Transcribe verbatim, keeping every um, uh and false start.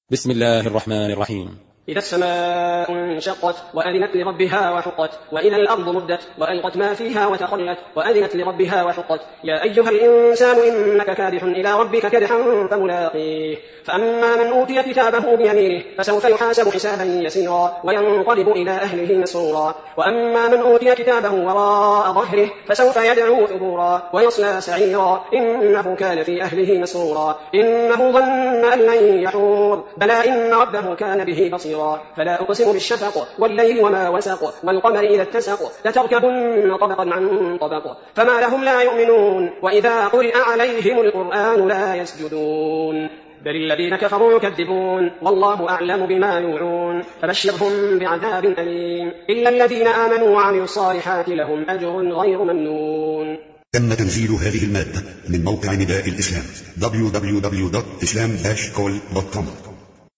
بسم الله الرحمن الرحيم. إذا السماء انشقت وأذنت لربها وحقت وإذا الأرض مدت وألقت ما فيها وتخلت وأذنت لربها وحقت يا أيها الإنسان إنك كادح إلى ربك كدحا فملاقيه فأما من أوتي كتابه بيمينه فسوف يحاسب حسابا يسيرا وينقلب إلى أهله مسرورا وأما من أوتي كتابه وراء ظهره فسوف يدعو ثبورا ويصلى سعيرا إنه كان في أهله مسرورا إنه ظن أن لن يحور بلى إن ربه كان به بصيرا فلا أقسم بالشفق والليل وما وسق والقمر إذا اتسق لتركبن طبقا عن طبق فما لهم لا يؤمنون وإذا قرئ عليهم القرآن لا يسجدون بل الذين كفروا يكذبون والله أعلم بما يوعون فبشرهم بعذاب أليم إلا الذين آمنوا وعملوا الصالحات لهم أجر غير ممنون. تم تنزيل هذه المادة من موقع نداء الإسلام دبليو دبليو دبليو دوت إسلام داش كول دوت كوم.